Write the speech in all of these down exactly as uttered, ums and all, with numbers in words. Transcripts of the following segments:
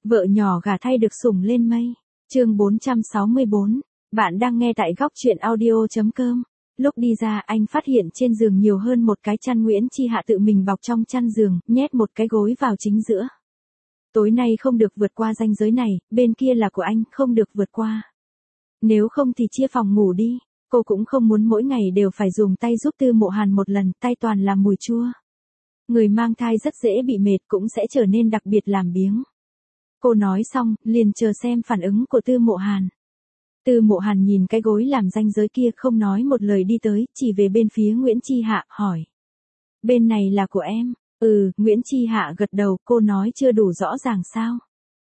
Vợ nhỏ gả thay được sủng lên mây. Chương bốn trăm sáu mươi bốn. Bạn đang nghe tại góc truyện audio chấm com. Lúc đi ra anh phát hiện trên giường nhiều hơn một cái chăn. Nguyễn Chi Hạ tự mình bọc trong chăn giường, nhét một cái gối vào chính giữa. Tối nay không được vượt qua ranh giới này, bên kia là của anh, không được vượt qua. Nếu không thì chia phòng ngủ đi. Cô cũng không muốn mỗi ngày đều phải dùng tay giúp Tư Mộ Hàn một lần, tay toàn là mùi chua. Người mang thai rất dễ bị mệt, cũng sẽ trở nên đặc biệt làm biếng. Cô nói xong, liền chờ xem phản ứng của Tư Mộ Hàn. Tư Mộ Hàn nhìn cái gối làm ranh giới kia, không nói một lời đi tới, chỉ về bên phía Nguyễn Chi Hạ, hỏi. Bên này là của em. Ừ, Nguyễn Chi Hạ gật đầu, cô nói chưa đủ rõ ràng sao.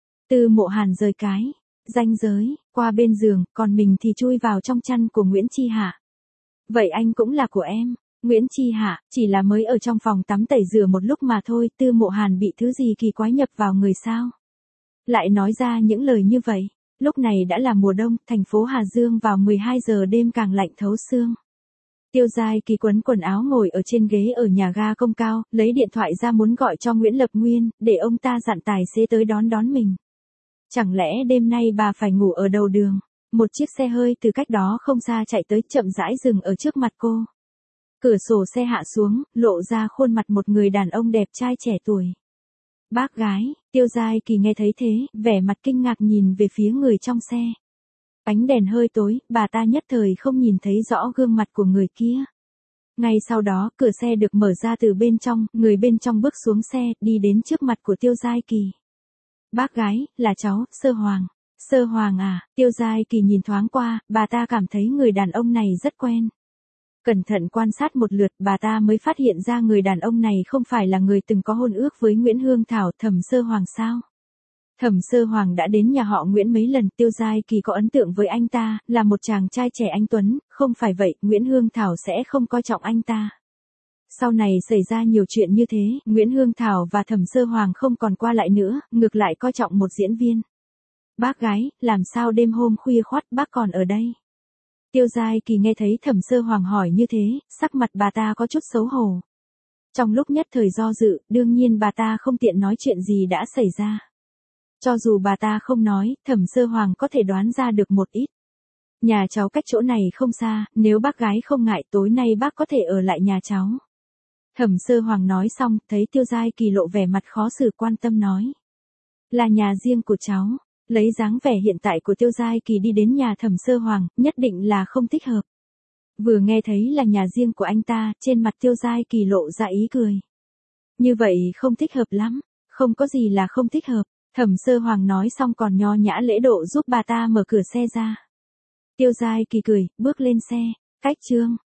Tư Mộ Hàn rời cái ranh giới qua bên giường, còn mình thì chui vào trong chăn của Nguyễn Chi Hạ. Vậy anh cũng là của em. Nguyễn Chi Hạ, chỉ là mới ở trong phòng tắm tẩy rửa một lúc mà thôi. Tư Mộ Hàn bị thứ gì kỳ quái nhập vào người sao? Lại nói ra những lời như vậy. Lúc này đã là mùa đông, thành phố Hà Dương vào mười hai giờ đêm càng lạnh thấu xương. Tiêu Giai Kỳ quấn quần áo ngồi ở trên ghế ở nhà ga công cao, lấy điện thoại ra muốn gọi cho Nguyễn Lập Nguyên, để ông ta dặn tài xế tới đón đón mình. Chẳng lẽ đêm nay bà phải ngủ ở đầu đường? Một chiếc xe hơi từ cách đó không xa chạy tới, chậm rãi dừng ở trước mặt cô. Cửa sổ xe hạ xuống, lộ ra khuôn mặt một người đàn ông đẹp trai trẻ tuổi. Bác gái. Tiêu Giai Kỳ nghe thấy thế, vẻ mặt kinh ngạc nhìn về phía người trong xe. Ánh đèn hơi tối, bà ta nhất thời không nhìn thấy rõ gương mặt của người kia. Ngay sau đó, cửa xe được mở ra từ bên trong, người bên trong bước xuống xe, đi đến trước mặt của Tiêu Giai Kỳ. Bác gái, là cháu, Sơ Hoàng. Sơ Hoàng à? Tiêu Giai Kỳ nhìn thoáng qua, bà ta cảm thấy người đàn ông này rất quen. Cẩn thận quan sát một lượt, bà ta mới phát hiện ra người đàn ông này không phải là người từng có hôn ước với Nguyễn Hương Thảo. Thẩm Sơ Hoàng sao? Thẩm Sơ Hoàng đã đến nhà họ Nguyễn mấy lần, Tiêu Giai Kỳ có ấn tượng với anh ta, là một chàng trai trẻ anh tuấn, không phải vậy, Nguyễn Hương Thảo sẽ không coi trọng anh ta. Sau này xảy ra nhiều chuyện như thế, Nguyễn Hương Thảo và Thẩm Sơ Hoàng không còn qua lại nữa, ngược lại coi trọng một diễn viên. Bác gái, làm sao đêm hôm khuya khoắt bác còn ở đây? Tiêu Giai Kỳ nghe thấy Thẩm Sơ Hoàng hỏi như thế, sắc mặt bà ta có chút xấu hổ. Trong lúc nhất thời do dự, đương nhiên bà ta không tiện nói chuyện gì đã xảy ra. Cho dù bà ta không nói, Thẩm Sơ Hoàng có thể đoán ra được một ít. Nhà cháu cách chỗ này không xa, nếu bác gái không ngại tối nay bác có thể ở lại nhà cháu. Thẩm Sơ Hoàng nói xong, thấy Tiêu Giai Kỳ lộ vẻ mặt khó xử, quan tâm nói. Là nhà riêng của cháu. Lấy dáng vẻ hiện tại của Tiêu Giai Kỳ đi đến nhà Thẩm Sơ Hoàng, nhất định là không thích hợp. Vừa nghe thấy là nhà riêng của anh ta, trên mặt Tiêu Giai Kỳ lộ ra ý cười. Như vậy không thích hợp lắm, không có gì là không thích hợp. Thẩm Sơ Hoàng nói xong còn nho nhã lễ độ giúp bà ta mở cửa xe ra. Tiêu Giai Kỳ cười, bước lên xe. Cách chương.